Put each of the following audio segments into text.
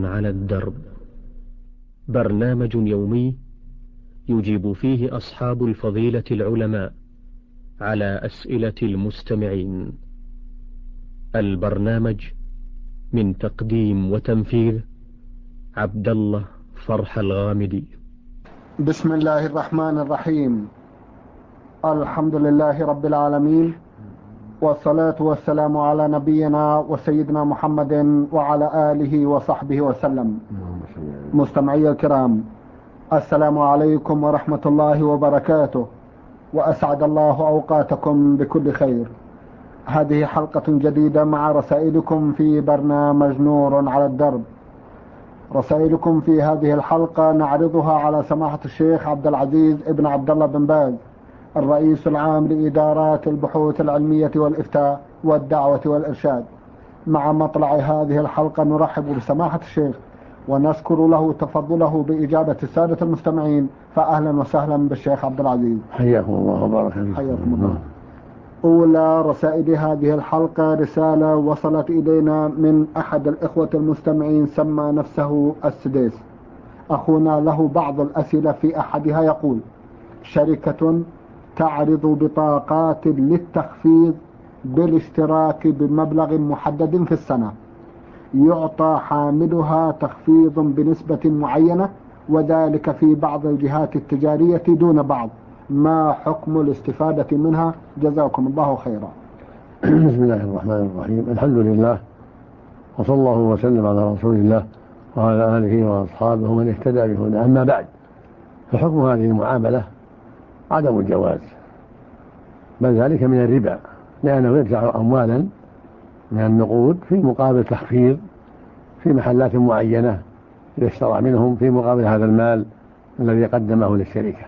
على الدرب، برنامج يومي يجيب فيه أصحاب الفضيلة العلماء على أسئلة المستمعين. البرنامج من تقديم وتنفيذ عبد الله فرح الغامدي. بسم الله الرحمن الرحيم. الحمد لله رب العالمين، والصلاة والسلام على نبينا وسيدنا محمد وعلى آله وصحبه وسلم. مستمعي الكرام، السلام عليكم ورحمة الله وبركاته، وأسعد الله أوقاتكم بكل خير. هذه حلقة جديدة مع رسائلكم في برنامج نور على الدرب. رسائلكم في هذه الحلقة نعرضها على سماحة الشيخ عبد العزيز ابن عبد الله بن باز، الرئيس العام لإدارات البحوث العلمية والإفتاء والدعوة والإرشاد. مع مطلع هذه الحلقة نرحب بسماحة الشيخ ونشكر له تفضله بإجابة السادة المستمعين، فأهلا وسهلا بالشيخ عبد العزيز. حياكم الله وبارك فيكم. حياكم الله. أولى رسائل هذه الحلقة رسالة وصلت إلينا من أحد الإخوة المستمعين سمى نفسه السديس. أخونا له بعض الأسئلة، في أحدها يقول: شركة تعرض بطاقات للتخفيض بالاشتراك بمبلغ محدد في السنة، يعطى حاملها تخفيض بنسبة معينة، وذلك في بعض الجهات التجارية دون بعض، ما حكم الاستفادة منها؟ جزاكم الله خيرا. بسم الله الرحمن الرحيم. الحمد لله، وصلى الله وسلم على رسول الله وعلى آله وأصحابه من اهتدى بهداه. أما بعد، فحكم هذه المعاملة عدم الجواز، بل ذلك من الربا، لأنه يدفع أموالا من النقود في مقابل تخفيض في محلات معينة يشترى منهم في مقابل هذا المال الذي قدمه للشركة.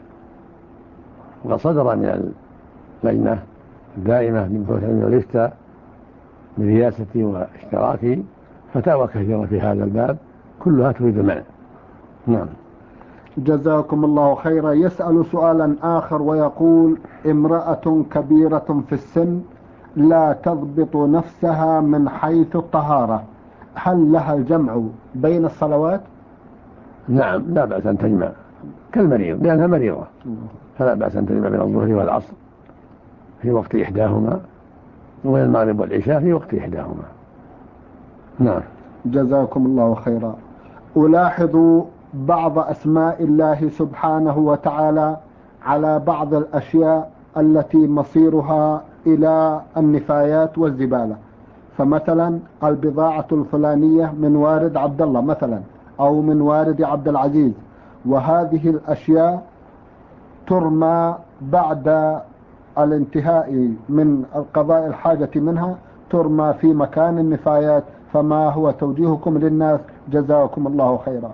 وقد صدر من اللجنة الدائمة للبحوث العلمية والإفتاء برئاستي واشتراكي فتاوى كثيرة في هذا الباب، كلها تريد المنع. نعم. جزاكم الله خيرا. يسأل سؤالا آخر ويقول: امرأة كبيرة في السن لا تضبط نفسها من حيث الطهارة، هل لها الجمع بين الصلوات؟ نعم، لا بأس أن تجمع كالمريض، لأنها مريضة، فلا بأس أن تجمع بين الظهر والعصر في وقت إحداهما، وبين المغرب والعشاء في وقت إحداهما. نعم. جزاكم الله خيرا. ألاحظ بعض أسماء الله سبحانه وتعالى على بعض الأشياء التي مصيرها إلى النفايات والزبالة، فمثلا البضاعة الفلانية من وارد عبد الله مثلا، أو من وارد عبد العزيز، وهذه الأشياء ترمى بعد الانتهاء من قضاء الحاجة منها، ترمى في مكان النفايات، فما هو توجيهكم للناس؟ جزاكم الله خيرا.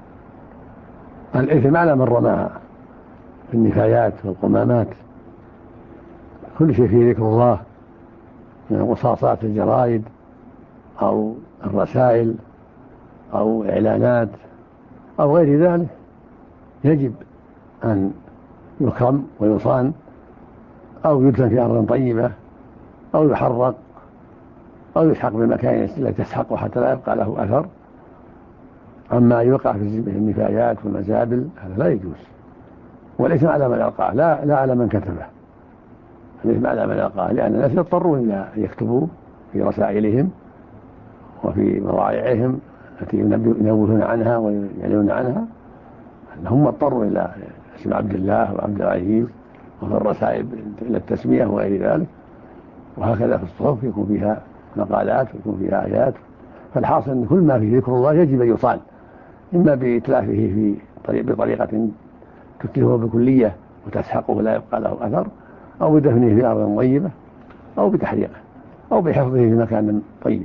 الإثم على من رماها في النفايات والقمامات. كل شيء فيه ذكر الله من قصاصات الجرائد أو الرسائل أو إعلانات أو غير ذلك يجب أن يكرم ويصان، أو يدفن في أرض طيبة، أو يحرق، أو يسحق بالمكان التي تسحقه حتى لا يبقى له أثر. أما يوقع في النفايات والمزابل هذا لا يجوز، والإثم على من ألقاه لا على من كتبه. الإثم على من ألقاه، لأن الناس يضطرون إلى أن يكتبوا في رسائلهم وفي مضائعهم التي ينوهون عنها ويعلنون عنها أنهم اضطروا إلى اسم عبد الله وعبد العزيز، وفي الرسائل إلى التسمية وغير ذلك. وهكذا في الصحف يكون فيها مقالات ويكون فيها آيات. فالحاصل أن كل ما فيه ذكر الله يجب أن يصان، إما بإتلافه بطريقة تتلفه بكلية وتسحقه ولا يبقى له أثر، أو بدفنه في أرض طيبة، أو بتحريقه، أو بحفظه في مكان طيب.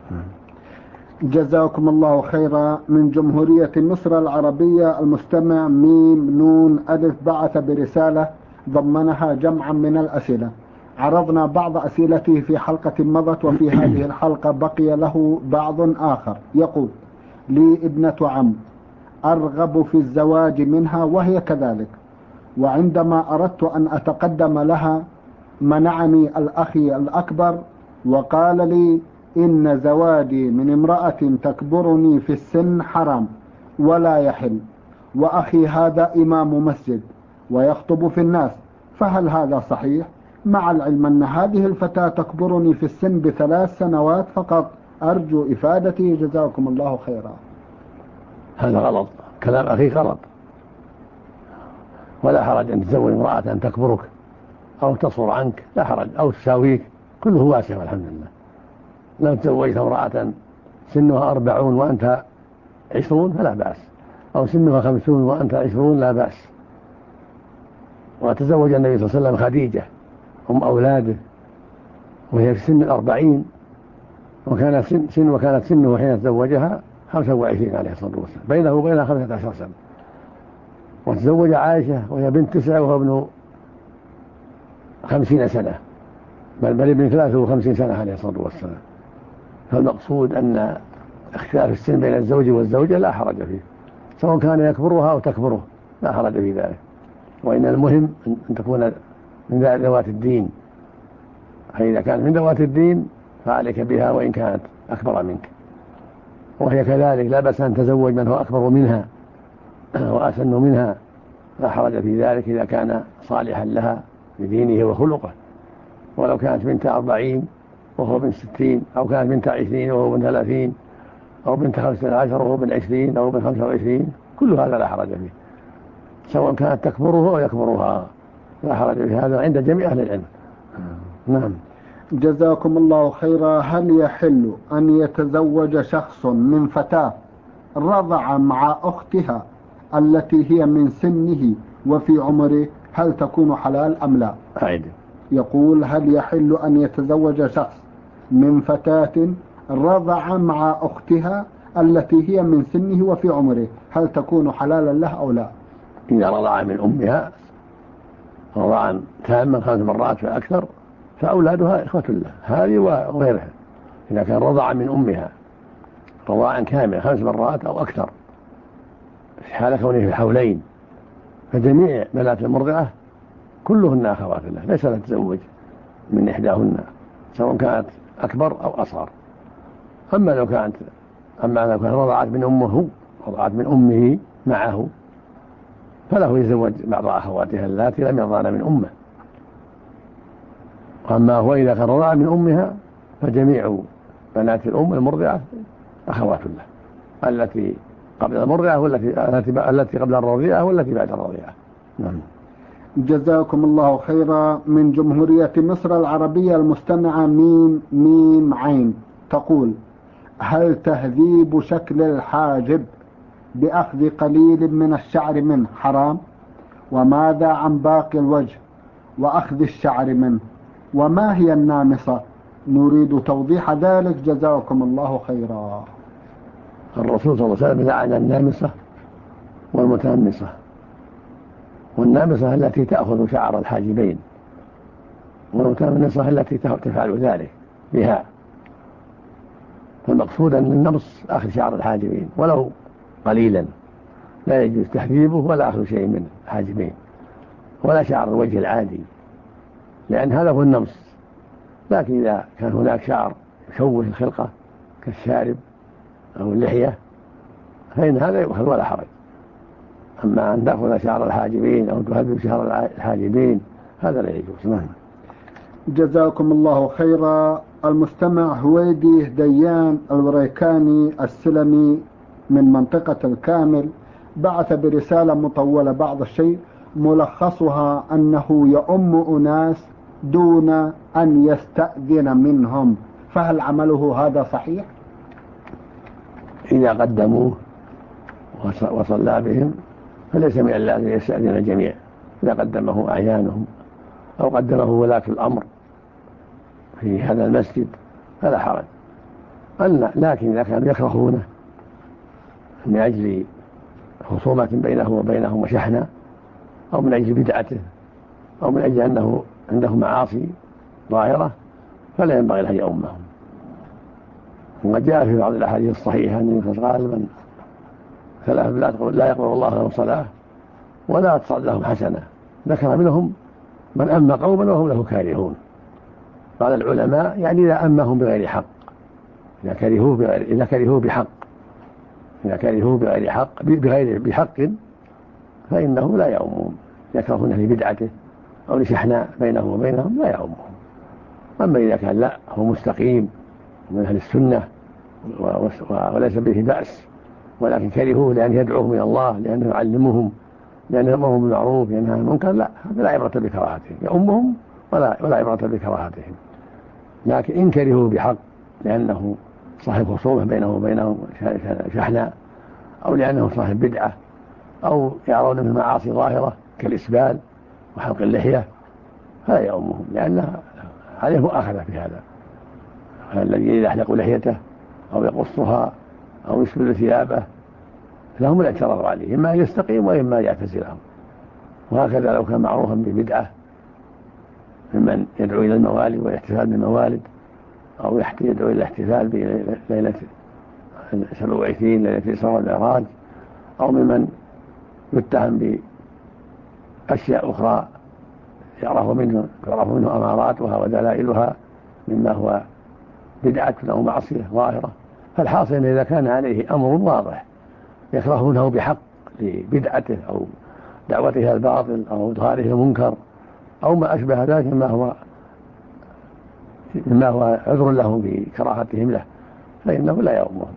جزاكم الله خيرا. من جمهورية مصر العربية المستمع ميم نون ألف بعث برسالة ضمنها جمعا من الأسئلة. عرضنا بعض أسئلته في حلقة مضت، وفي هذه الحلقة بقي له بعض آخر. يقول: لي ابنة عم أرغب في الزواج منها وهي كذلك، وعندما أردت أن أتقدم لها منعني الأخي الأكبر وقال لي: إن زواجي من امرأة تكبرني في السن حرام ولا يحل، وأخي هذا إمام مسجد ويخطب في الناس، فهل هذا صحيح؟ مع العلم أن هذه الفتاة تكبرني في السن ب3 سنوات فقط، أرجو إفادتي جزاكم الله خيرا. هذا غلط، كلام أخيك غلط، ولا حرج أن تزوج امرأة تكبرك أو تصغر عنك، لا حرج، أو تساويك، كله واسع والحمد لله. لو تزوجت امرأة سنها 40 وأنت 20 فلا بأس، أو سنها 50 وأنت 20 لا بأس. وتزوج النبي صلى الله عليه وسلم خديجة أم أولاده وهي في سن 40، وكانت سنه حين تزوجها 25 عليه الصلاة والسلام، بينه وبينها 15 سنة. وتزوج عائشة وهي بنت 9 وهو ابن 50 سنة، بل ابن 53 سنة عليه الصلاة والسلام. فالمقصود أن اختلاف السن بين الزوج والزوجة لا حرج فيه، سواء كان يكبرها أو تكبره لا حرج في ذلك، وإن المهم أن تكون من ذوات الدين، فإذا كانت من ذوات الدين فعليك بها وإن كانت أكبر منك. وهي كذلك لا بأس أن تزوج من هو أكبر منها وأسن منها، لا حرج في ذلك إذا كان صالحا لها بدينه وخلقه. ولو كانت بنت 40 وهو بن 60، أو كانت بنت 20 وهو بن 30، أو بنت 15 وهو بن 20 أو بن 25، كل هذا لا حرج فيه، سواء كانت تكبره أو يكبرها، لا حرج في هذا عند جميع أهل العلم. نعم. جزاكم الله خيرا. هل يحل أن يتزوج شخص من فتاة رضع مع أختها التي هي من سنه وفي عمره، هل تكون حلال أم لا؟ أعيد. يقول: هل يحل أن يتزوج شخص من فتاة رضع مع أختها التي هي من سنه وفي عمره، هل تكون حلالا له أو لا؟ إذا رضع من أمها رضعا تاما 5 مرات فأكثر فأولادها إخوة له، هذه وغيرها. إذا كان رضع من أمها رضاعا كاملا 5 مرات أو أكثر في حال كونه في الحولين، فجميع بنات المرضعة كلهن أخوات له، ليس له تزوج من إحداهن سواء كانت أكبر أو أصغر. أما لو كانت رضعت من أمه، رضعت من أمه معه، فله يتزوج بعض أخواتها اللاتي لم يرضعن من أمه. أما هو إذا كان رضع من أمها فجميع بنات الأم المرضعة أخوات له، التي قبل المرضعة والتي قبل الرضيعة والتي بعد الرضيعة. نعم. جزاكم الله خيرا. من جمهورية مصر العربية المستمعة ميم عين تقول: هل تهذيب شكل الحاجب بأخذ قليل من الشعر منه حرام؟ وماذا عن باقي الوجه وأخذ الشعر منه؟ وما هي النامصة؟ نريد توضيح ذلك جزاكم الله خيرا. الرسول صلى الله عليه وسلم لعن النامصة والمتنمصة. والنامصة التي تأخذ شعر الحاجبين، والمتنمصة التي تفعل ذلك بها. فالمقصود أن النمص أخذ شعر الحاجبين ولو قليلا، لا يجوز تحذيبه ولا أخذ شيء من الحاجبين ولا شعر الوجه العادي، لأن هذا هو النمص. لكن إذا كان هناك شعر يشوه الخلقة كالشارب أو اللحية فإن هذا يؤخذ ولا حرج. أما أن تأخذ شعر الحاجبين أو تهذب شعر الحاجبين هذا لا يجوز. نعم. جزاكم الله خيرا. المستمع هويدي ديان الوريكاني السلمي من منطقة الكامل بعث برسالة مطولة بعض الشيء، ملخصها أنه يؤم أناس دون أن يستأذن منهم، فهل عمله هذا صحيح؟ إذا قدموه وصلى بهم فليس من اللازم يستأذن الجميع. إذا قدمه أعيانهم أو قدمه ولاة الأمر في هذا المسجد فلا حرج. لكن إذا كانوا يكرهونه من أجل خصومة بينه وبينهم وشحنة، أو من أجل بدعته، أو من أجل أنه عنده معاصي ظاهرة، فلا ينبغي له يؤمهم. وقد جاء في بعض الأحاديث الصحيحة أن قال: من 3 لا يقبل الله لهم صلاة ولا تصعد لهم حسنة، ذكر منهم من أما قوما وهم له كارهون. قال العلماء يعني إذا أمهم بغير حق إذا كرهوه بحق، إذا كرهوه بغير حق بحق فإنه لا يعمهم، يكرهونه لبدعته أو لشحناء بينه وبينهم لا يعمهم. أما إذا كان لا هو مستقيم من أهل السنة وليس به بأس، ولكن كرهوه لأن يدعوهم إلى الله، لأنه يعلمهم، لأنه يأمرهم بالمعروف، لأنه ينهى عن المنكر، لا، هذا لا عبرة بكراهتهم، يؤمهم ولا عبرة بكراهتهم. لكن إن كرهوه بحق لأنه صاحب خصومة بينه وبينهم شحناء، أو لأنه صاحب بدعة، أو يرون من المعاصي ظاهرة كالإسبال وحلق اللحية، فلا يؤمهم، لأنه عليه مؤاخذة في هذا. الذي يحلق لحيته أو يقصها أو يسبل ثيابه لهم الاعتراض عليه، إما يستقيم وإما يعتزلهم. وهكذا لو كان معروفا ببدعة ممن يدعو إلى الموالد والاحتفال بالموالد، أو يدعو إلى الاحتفال بليلة 27 ليلة الإسراء والمعراج، أو ممن يتهم بأشياء أخرى يعرف منه أماراتها ودلائلها مما هو بدعة أو معصية ظاهرة. فالحاصل إن إذا كان عليه أمر واضح يكرهونه بحق لبدعته أو دعوته الباطل أو إظهاره المنكر أو ما أشبه ذلك مما هو عذر له بكراهتهم له، فإنه لا يؤمهم.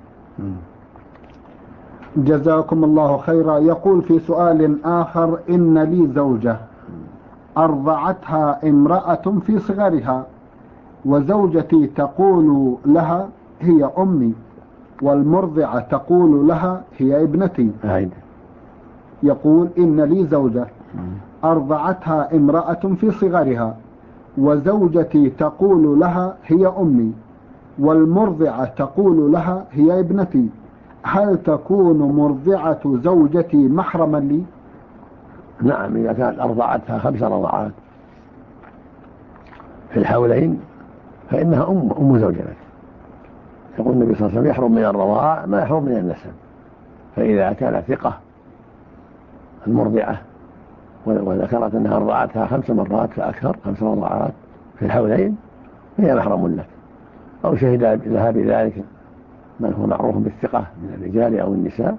جزاكم الله خيرا. يقول في سؤال آخر: إن لي زوجة أرضعتها امرأة في صغرها، وزوجتي تقول لها هي أمي، والمرضعة تقول لها هي ابنتي. يقول: إن لي زوجة أرضعتها امرأة في صغرها، وزوجتي تقول لها هي أمي، والمرضعة تقول لها هي ابنتي، هل تكون مرضعة زوجتي محرما لي؟ نعم، إذا كانت أرضعتها 5 رضعات في الحولين فإنها أم زوجتك. يقول النبي صلى الله عليه وسلم: يحرم من الرضاع ما يحرم من النسب. فإذا كانت ثقة المرضعة وذكرت أنها أرضعتها 5 مرات فأكثر، 5 رضعات في الحولين، هي محرم لك. أو شهد لها بذلك من هو معروف بالثقة من الرجال أو النساء.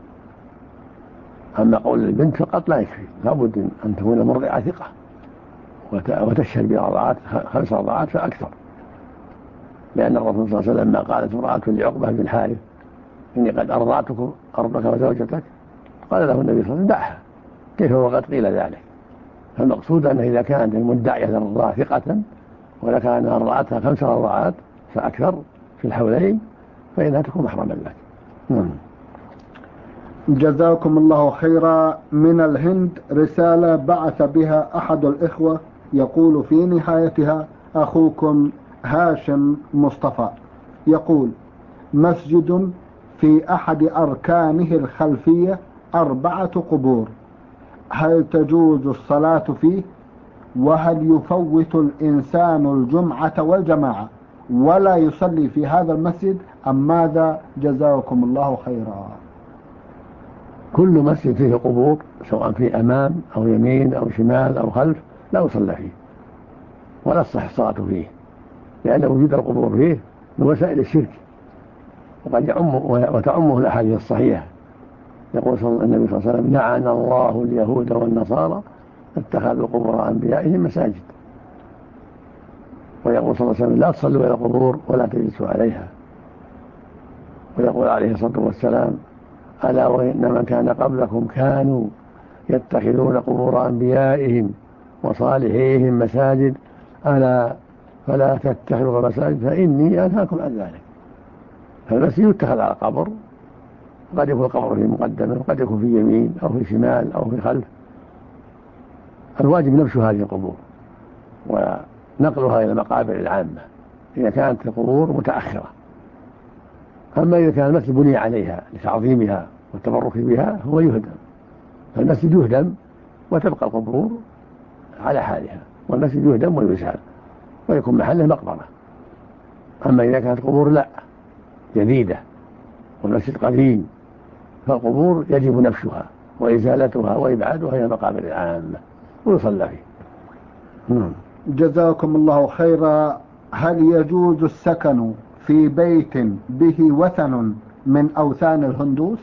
أما قول البنت فقط لا يكفي، لابد أن تكون المرضعة ثقة وتشهد برضعات 5 رضعات فأكثر، لأن الرسول صلى الله عليه وسلم لما قالت امرأة لعقبة بن الحارث: إني قد أرضك وزوجتك، قال له النبي صلى الله عليه وسلم: دعها، كيف وقد قيل ذلك؟ فالمقصود أنه إذا كانت المدعية للرضاعة ثقة ولكان أرضعتها 5 رضعات فأكثر في الحولين فإنها تكون محرما لك. جزاكم الله خيرا. من الهند رسالة بعث بها أحد الإخوة يقول في نهايتها: أخوكم هاشم مصطفى، يقول: مسجد في أحد أركانه الخلفية 4 قبور، هل تجوز الصلاة فيه؟ وهل يفوت الإنسان الجمعة والجماعة ولا يصلي في هذا المسجد أم ماذا؟ جزاكم الله خيرا. كل مسجد فيه قبور سواء في أمام أو يمين أو شمال أو خلف لا يصلى فيه ولا تصح الصلاة فيه، لأن وجود القبور فيه من وسائل الشرك وقد وتعمه الأحاديث الصحيحة. يقول النبي صلى الله عليه وسلم: لعن الله اليهود والنصارى اتخذوا قبور أنبيائهم مساجد. ويقول صلى الله عليه وسلم: لا تصلوا إلى القبور ولا تجلسوا عليها. ويقول عليه الصلاة والسلام: ألا وإن من كان قبلكم كانوا يتخذون قبور أنبيائهم وصالحيهم مساجد، ألا فلا تتخذوا مساجد فإني أنهاكم عن ذلك. فالمسجد يتخذ على قبر، قد يكون القبر في مقدمه وقد يكون في يمين أو في شمال أو في خلف. الواجب نبش هذه القبور ونقلها إلى المقابر العامة إذا كانت القبور متأخرة. أما إذا كان المسجد بني عليها لتعظيمها والتبرك بها هو يهدم، فالمسجد يهدم وتبقى القبور على حالها، والمسجد يهدم ويزال ويكون محله مقبرة. أما إذا كانت قبور لا جديدة والمسجد قديم فالقبور يجب نبشها وإزالتها وإبعادها إلى المقابر العامة ويصلى فيه. جزاكم الله خيرا. هل يجوز السكن في بيت به وثن من أوثان الهندوس؟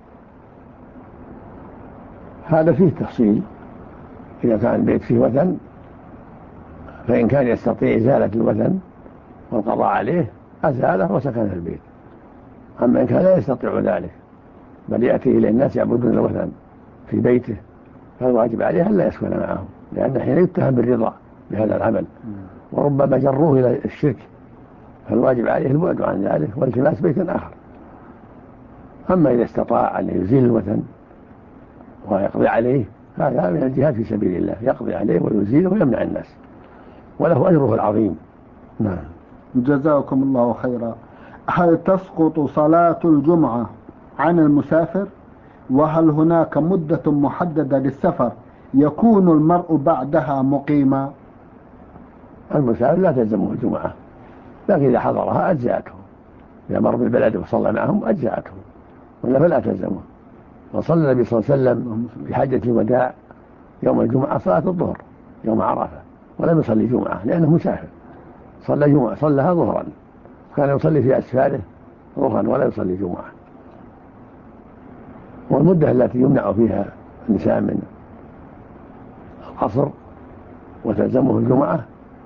هذا فيه تفصيل. إذا كان البيت فيه وثن فإن كان يستطيع إزالة الوثن والقضاء عليه أزاله وسكن في البيت. أما إن كان لا يستطيع ذلك بل يأتي إلى الناس يعبدون الوثن في بيته فالواجب عليه أن لا يسكن معهم، لأن حين يتهم بالرضا بهذا العمل وربما جروه إلى الشرك، فالواجب عليه البعد عن ذلك والتماس بيت آخر. أما إذا استطاع أن يزيل الوثن ويقضي عليه هذا من الجهاد في سبيل الله، يقضي عليه ويزيله ويمنع الناس وله أجره العظيم. نعم. جزاكم الله خيرا. هل تسقط صلاة الجمعة عن المسافر؟ وهل هناك مدة محددة للسفر يكون المرء بعدها مقيما؟ المسافر لا تلزمه الجمعة، لكن إذا حضرها أجزاته، إذا مر بالبلد وصلى معهم أجزاته ولا فلا تلزمه. وصلى النبي صلى الله عليه وسلم في حجة الوداع يوم الجمعة صلاة الظهر يوم عرفة ولم يصلي جمعة لأنه مسافر، صلى جمعة صلىها ظهرا، كان يصلي في أسفاره ظهرا ولا يصلي جمعة. والمدة التي يمنع فيها النساء من القصر وتلزمه الجمعة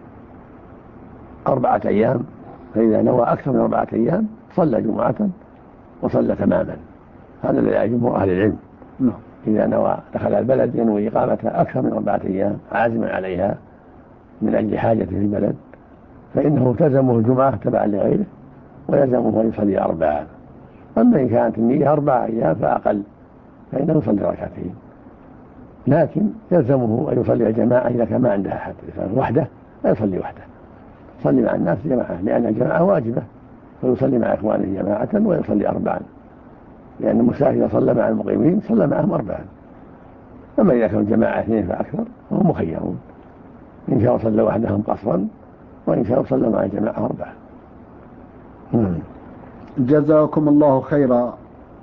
4 أيام، فإذا نوى أكثر من 4 أيام صلى جمعة وصلى تماما. هذا الذي جمهور أهل العلم. إذا نوى دخل البلد ينوي إقامتها أكثر من 4 أيام عازما عليها من أجل حاجة في البلد فإنه تلزمه الجمعة تبعا لغيره ويلزمه أن يصلي 4. أما إن كانت النية 4 أيام فأقل فإنه يصلي 2 ركعتين، لكن يلزمه أن يصلي الجماعة إذا كان ما عنده أحد. إذا وحده لا يصلي وحده، يصلي مع الناس جماعة لأن الجماعة واجبة، فيصلي مع إخوانه جماعة ويصلي 4، لأن المسافر إذا صلى مع المقيمين صلى معهم 4. أما إذا كانوا جماعة 2 فأكثر فهم مخيرون، إن شاء صلى وحدهم قصرا وإن شاء صلى مع الجماعة 4. جزاكم الله خيرا.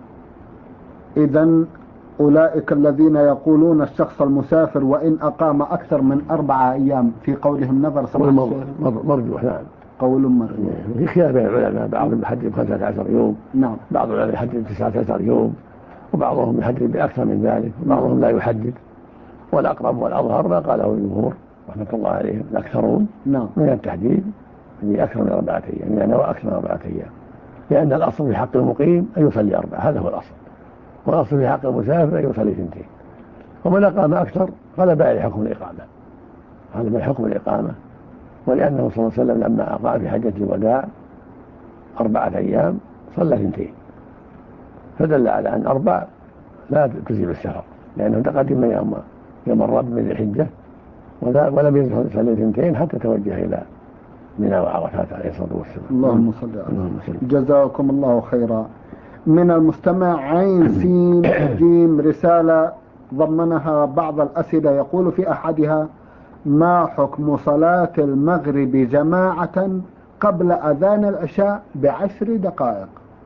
إذن أولئك الذين يقولون الشخص المسافر وإن أقام أكثر من 4 أيام في قولهم نظر مرجوح. نعم، قول مرجوح. في خلاف بين العلماء، بعضهم يحدد 15 يوم، نعم، بعض العلماء يحدد 19 يوم، وبعضهم يحدد بأكثر من ذلك، وبعضهم لا يحدد. والأقرب والأظهر ما قاله الجمهور رحمة الله عليهم الأكثرون من التحديد بأكثر من 4 أيام، يعني نوى أكثر من 4 أيام، لأن الأصل في حق المقيم أن يصلي 4، هذا هو الأصل، والأصل في حق المسافر أن يصلي 2. ومن أقام أكثر غلب عليه حكم الإقامة، هذا من حكم الإقامة. ولأنه صلى الله عليه وسلم لما أقام في حجة الوداع 4 أيام صلى 2، فدل على أن 4 لا تجزي السفر، لأنه تقدم يوم الرب من الحجة ولم يصلي 2 حتى توجه إلى منى وعرفات عليه الصلاة والسلام. اللهم صل على محمد. جزاكم الله خيرا. من المستمع عين سين جيم رسالة ضمنها بعض الأسئلة، يقول في أحدها: ما حكم صلاة المغرب جماعة قبل أذان العشاء ب10 دقائق؟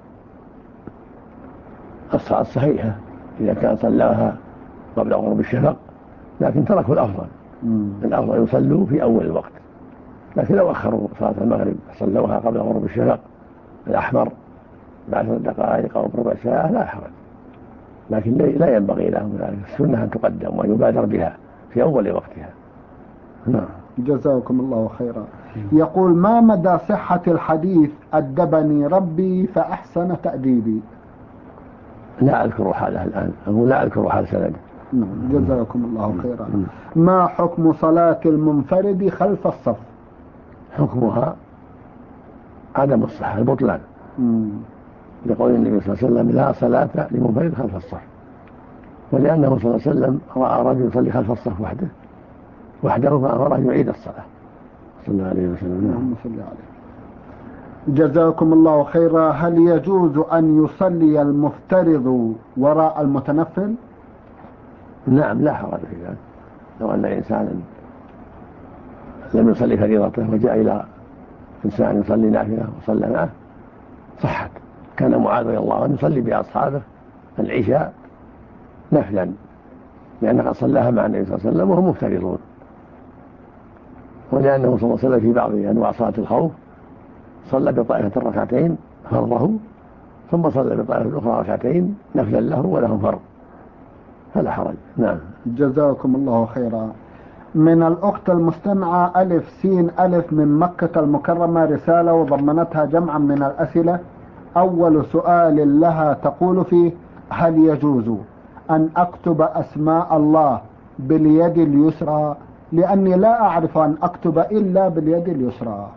الصلاة صحيحة إذا كان صلاها قبل غروب الشفق، لكن تركوا الأفضل. الأفضل يصلوا في أول الوقت، لكن لو أخروا صلاة المغرب صلوها قبل غروب الشفق الأحمر ب10 دقائق أو بربع ساعة لا حرج، لكن لا ينبغي لهم ذلك. السنة أن تقدم ويبادر بها في أول وقتها. نعم. جزاكم الله خيرا. يقول: ما مدى صحة الحديث أدبني ربي فأحسن تأديبي؟ لا أذكر حاله الآن، أقول لا أذكر حال سنده. جزاكم الله خيرا. ما حكم صلاة المنفرد خلف الصف؟ حكمها عدم الصحة، البطلان، لقول النبي صلى الله عليه وسلم: لا صلاة لمنفرد خلف الصف. ولأنه صلى الله عليه وسلم رأى رجل يصلي خلف الصف وحده فأمره يعيد الصلاة صلى الله عليه وسلم. اللهم صل عليه. جزاكم الله خيرا. هل يجوز أن يصلي المفترض وراء المتنفل؟ نعم، لا حرج في ذلك. لو أن إنسانا لم يصلي فريضته وجاء إلى إنسان يصلي نافلة وصلى معه صحت. كان معاذ رضي الله عنه يصلي بأصحابه العشاء نفلا، لأنه قد صلاها مع النبي صلى الله عليه وسلم وهم مفترضون. ولأنه صلى الله عليه وسلم في بعض أنواع صلاة الخوف صلى بطائفة ركعتين فرضه، ثم صلى بطائفة الأخرى ركعتين نفلا له ولهم فرض، فلا حرج. نعم. جزاكم الله خيرا. من الأخت المستمعة ألف سين ألف من مكة المكرمة رسالة وضمنتها جمعا من الأسئلة. أول سؤال لها تقول فيه: هل يجوز أن أكتب أسماء الله باليد اليسرى؟ لأني لا أعرف أن أكتب إلا باليد اليسرى.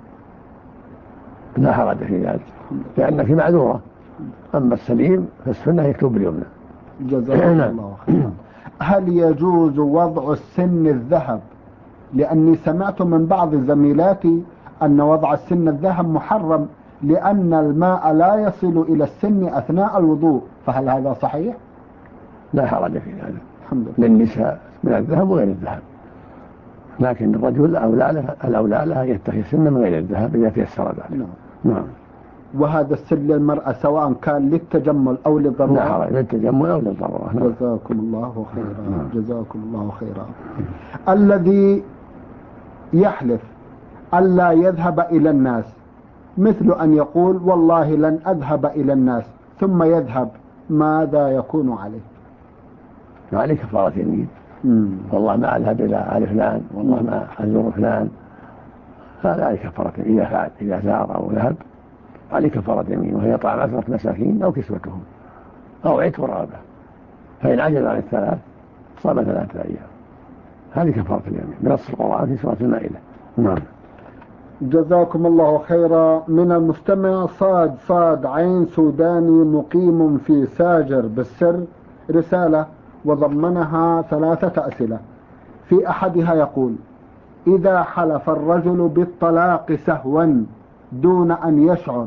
لا حرج في ذلك لأنك معذورة، أما السليم فالسنة يكتب باليمنى. جزاكم الله خيرا. هل يجوز وضع السن الذهب؟ لأني سمعت من بعض زميلاتي أن وضع السن الذهب محرم لأن الماء لا يصل إلى السن أثناء الوضوء، فهل هذا صحيح؟ لا حرج في ذلك. الحمد لله. للنساء من الذهب وغير الذهب، لكن الرجل الأولى له يتخذ سن من غير الذهب إذا تيسر ذلك. نعم. وهذا السن للمرأة سواء كان للتجمل أو للضرورة؟ لا حرج، للتجمل أو للضرورة. جزاكم الله خيرا. جزاكم الله خيرا. الذي يحلف ألا يذهب إلى الناس، مثل أن يقول والله لن أذهب إلى الناس ثم يذهب، ماذا يكون عليه؟ عليه كفارة يمين. والله ما أذهب إلى فلان، والله ما أزور فلان، هذا عليه كفارة إذا فعل، إذا زار أو ذهب عليه كفارة يمين، وهي طعام 10 مساكين أو كسوتهم أو عتق رقبة، فإن عجز عن الثلاث صام 3 أيام. هذه كفارة اليمين بنص القرآن في سورة المائدة. نعم. جزاكم الله خيرا. من المستمع صاد عين سوداني مقيم في ساجر بالسر رسالة وضمنها 3 أسئلة. في أحدها يقول: إذا حلف الرجل بالطلاق سهوا دون أن يشعر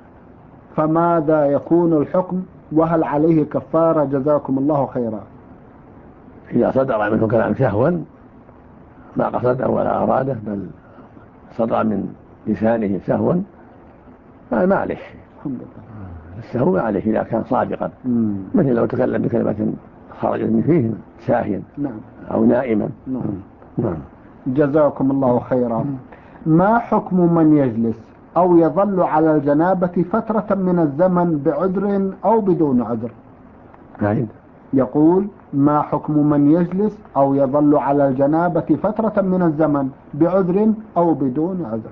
فماذا يكون الحكم، وهل عليه كفارة؟ جزاكم الله خيرا. إذا صدر منه كلام سهوا ما قصده ولا أراده، بل صدر من لسانه سهوا ما عليه. الحمد لله. السهو ما عليه إذا كان صادقا، مثل لو تكلم بكلمة خرجت من فيه ساهيا أو نائما. نعم. جزاكم الله خيرا. ما حكم من يجلس أو يظل على الجنابة فترة من الزمن بعذر أو بدون عذر؟ يقول: ما حكم من يجلس أو يظل على الجنابة فترة من الزمن بعذر أو بدون عذر؟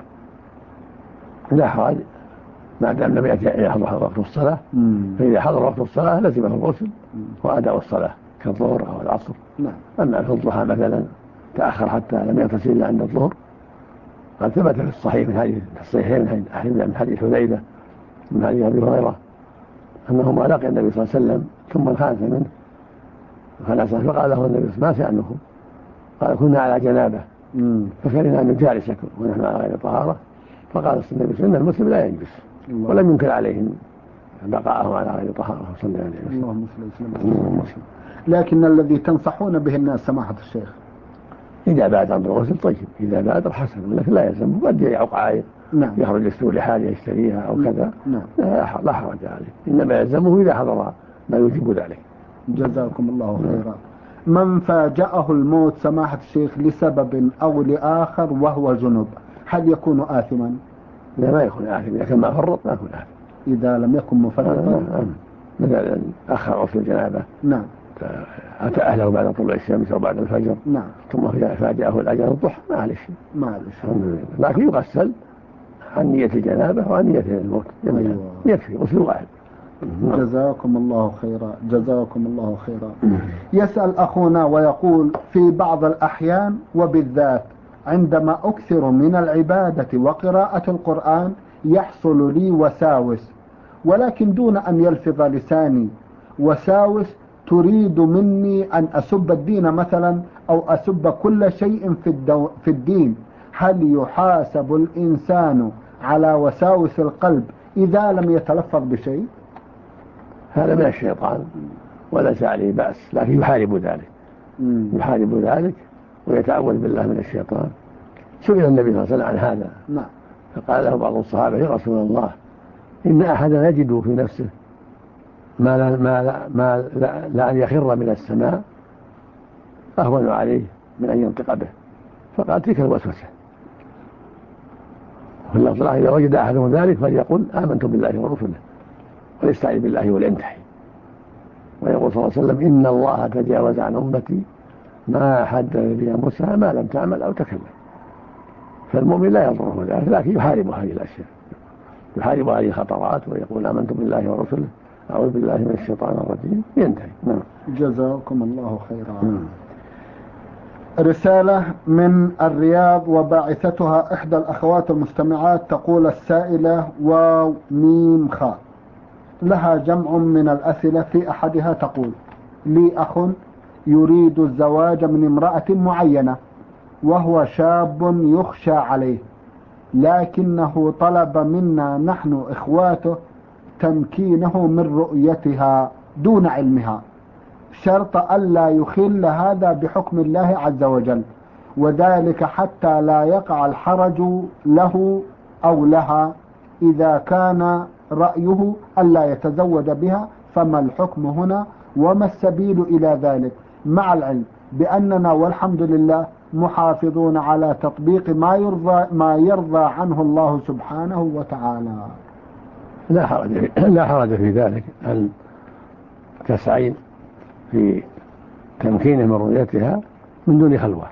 لا حرج ما دام لم يحضر وقت الصلاة، فإذا حضر وقت الصلاة لزمه الغسل وأداء الصلاة كالظهر أو العصر. أما في الضحى مثلا تأخر حتى لم يغتسل إلا عند الظهر، قد ثبت في الصحيح في الصحيحين من حديث حذيفة من حديث أبي هريرة أنه ما لقي النبي صلى الله عليه وسلم ثم انخنس منه فقال له النبي: ما شأنكم؟ قال: كنا على جنابه فكرهنا أن نجالسكم ونحن على غير طهارة. فقال النبي: إن المسلم لا ينجس، ولم ينكر عليهم بقاءهم على غير طهارة. صلى الله عليه وسلم. اللهم مسلم. لكن الذي تنصحون به الناس سماحة الشيخ إذا بادر بالغسل طيب، إذا بادر حسن، لكن لا يلزم قد يعق عائق يخرج يستوي لحاله يشتريها أو كذا. لا حرج عليه، إنما يلزمه إذا حضر ما يوجب ذلك. جزاكم الله خيرا. من فاجأه الموت سماحة الشيخ لسبب أو لآخر وهو جنب، هل يكون آثما؟ لا، ما يكون آثم إذا كان ما فرط، ما يكون آثم إذا لم يكن مفرطا. مثلا أخر غسل الجنابة، أتى أهله بعد طلوع الشمس أو بعد الفجر، ثم فاجأه الأجل الضحى، ما عليه شيء، لكن يغسل عن نية الجنابة وعن نية الموت جميعا. يكفي غسل واحد. جزاكم الله خيرا. جزاكم الله خيرا. يسأل أخونا ويقول: في بعض الأحيان وبالذات عندما أكثر من العبادة وقراءة القرآن يحصل لي وساوس، ولكن دون أن يلفظ لساني وساوس تريد مني أن أسب الدين مثلا أو أسب كل شيء في الدين. هل يحاسب الإنسان على وساوس القلب إذا لم يتلفظ بشيء؟ هذا من الشيطان وليس عليه بأس، لكن يحارب ذلك. يحارب ذلك ويتعوذ بالله من الشيطان. سئل النبي صلى الله عليه وسلم عن هذا، فقال له بعض الصحابة: يا رسول الله، إن أحدا يجد في نفسه ما لا أن يخر من السماء أهون عليه من أن ينطق به. فقال: تلك الوسوسة. واللفظ إذا وجد أحدهم ذلك فليقل آمنت بالله ورسله وليستعذ بالله ولينتحي. ويقول صلى الله عليه وسلم إن الله تجاوز عن أمتي ما حدث بها موسى ما لم تعمل أو تكلم. فالمؤمن لا يضره ذلك، لكن يحارب هذه الأشياء، يحارب هذه الخطرات ويقول آمنت بالله ورسله أعوذ بالله من الشيطان الرجيم ينتهي. جزاكم الله خيرا. رسالة من الرياض وباعثتها إحدى الأخوات المستمعات، تقول السائلة واو ميم خاء، لها جمع من الأسئلة. في أحدها تقول: لي أخ يريد الزواج من امرأة معينة وهو شاب يخشى عليه، لكنه طلب منا نحن إخواته تمكينه من رؤيتها دون علمها، شرط ألا يخل هذا بحكم الله عز وجل، وذلك حتى لا يقع الحرج له أو لها إذا كان رأيه ألا يتزوج بها. فما الحكم هنا وما السبيل إلى ذلك، مع العلم بأننا والحمد لله محافظون على تطبيق ما يرضى عنه الله سبحانه وتعالى؟ لا حرج في ذلك أن تسعين في تمكينه من رؤيتها من دون خلوة،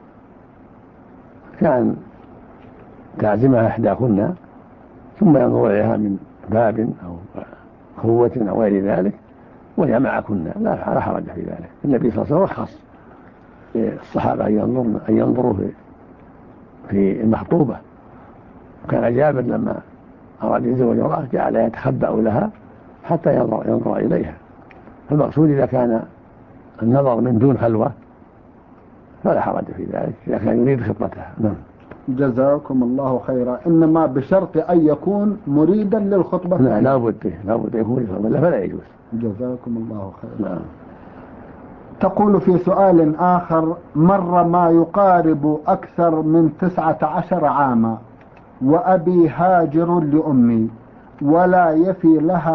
كان تعزمها إحداكن ثم ينظر إليها من باب أو قوة أو غير ذلك وهي معكن، لا حرج في ذلك. النبي صلى الله عليه وسلم رخص للصحابة أن ينظروا في المخطوبة، وكان جابر لما أراد يتزوج امرأة جعل يتخبأ لها حتى ينظر إليها. فالمقصود إذا كان النظر من دون خلوة فلا حرج في ذلك إذا كان يريد خطبتها. نعم. جزاكم الله خيرا. إنما بشرط أن يكون مريدا للخطبة. لا بد يكون ولا فلا يجوز. جزاكم الله خيرا. نعم. تقول في سؤال آخر: مر ما يقارب أكثر من 19 عاما وأبي هاجر لأمي ولا يفي لها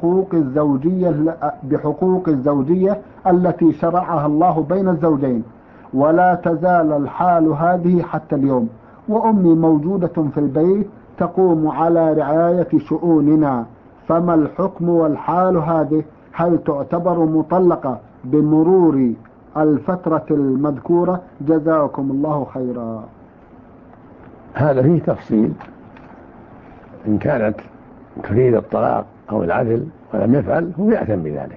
بحقوق الزوجية التي شرعها الله بين الزوجين، ولا تزال الحال هذه حتى اليوم، وأمي موجودة في البيت تقوم على رعاية شؤوننا، فما الحكم والحال هذه؟ هل تعتبر مطلقة بمرور الفترة المذكورة؟ جزاكم الله خيرا. هذا فيه تفصيل، إن كانت تريد الطلاق أو العدل ولم يفعل هو يأثم بذلك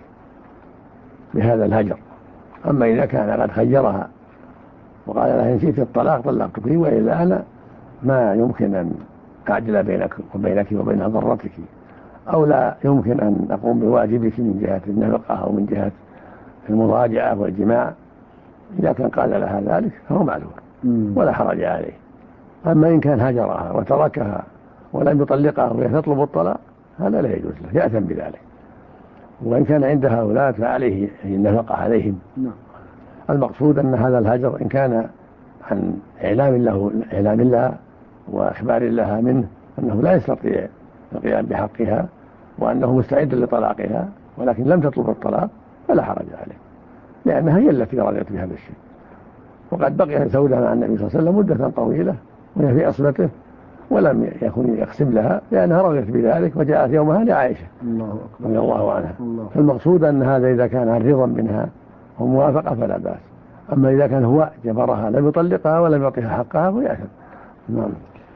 بهذا الهجر. أما إذا كان قد خيرها وقال لها إن شئت الطلاق طلقتك وإلا أنا ما يمكن أن أعدل بينك وبين ضرتك، أو لا يمكن أن أقوم بواجبك من جهة النفقة أو من جهة المضاجعة والجماع، إذا كان قال لها ذلك فهو معلوم ولا حرج عليه. أما إن كان هجرها وتركها ولم يطلقها وهي تطلب الطلاق هذا لا يجوز له، يأثم بذلك. وإن كان عندها أولاد فعليه النفقة عليهم. المقصود أن هذا الهجر إن كان عن إعلام لها وإخبار لها منه أنه لا يستطيع القيام بحقها وأنه مستعد لطلاقها ولكن لم تطلب الطلاق فلا حرج عليه، لأنها هي التي رضيت بهذا الشيء. وقد بقي زوجها مع النبي صلى الله عليه وسلم مدة طويلة وهي في أصبته ولم يكن يقسم لها لأنها رضيت بذلك، وجاءت يومها لعائشة رضي الله عنها. فالمقصود أن هذا إذا كان عن رضا منها وموافقة فلا بأس، أما إذا كان هو جبرها لم يطلقها ولم يعطيها حقها فيأثم. نعم.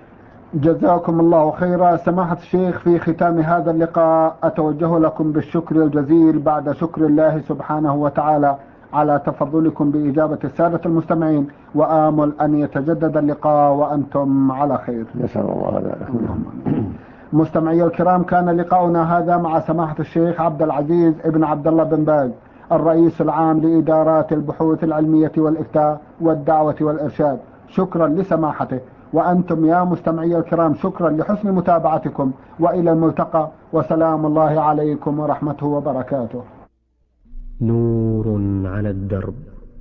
جزاكم الله خيرا. سماحة الشيخ، في ختام هذا اللقاء أتوجه لكم بالشكر الجزيل بعد شكر الله سبحانه وتعالى على تفضلكم بإجابة السادة المستمعين، وآمل أن يتجدد اللقاء وأنتم على خير. نسأل الله ذلك. مستمعي الكرام، كان لقاؤنا هذا مع سماحة الشيخ عبد العزيز ابن عبد الله بن باز، الرئيس العام لإدارات البحوث العلمية والإفتاء والدعوة والإرشاد. شكرا لسماحته، وأنتم يا مستمعي الكرام شكرا لحسن متابعتكم، وإلى الملتقى، وسلام الله عليكم ورحمته وبركاته. نور على الدرب،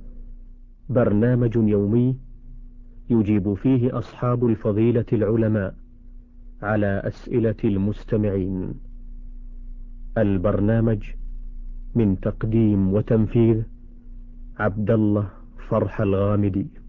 برنامج يومي يجيب فيه أصحاب الفضيلة العلماء على أسئلة المستمعين. البرنامج من تقديم وتنفيذ عبد الله فرح الغامدي.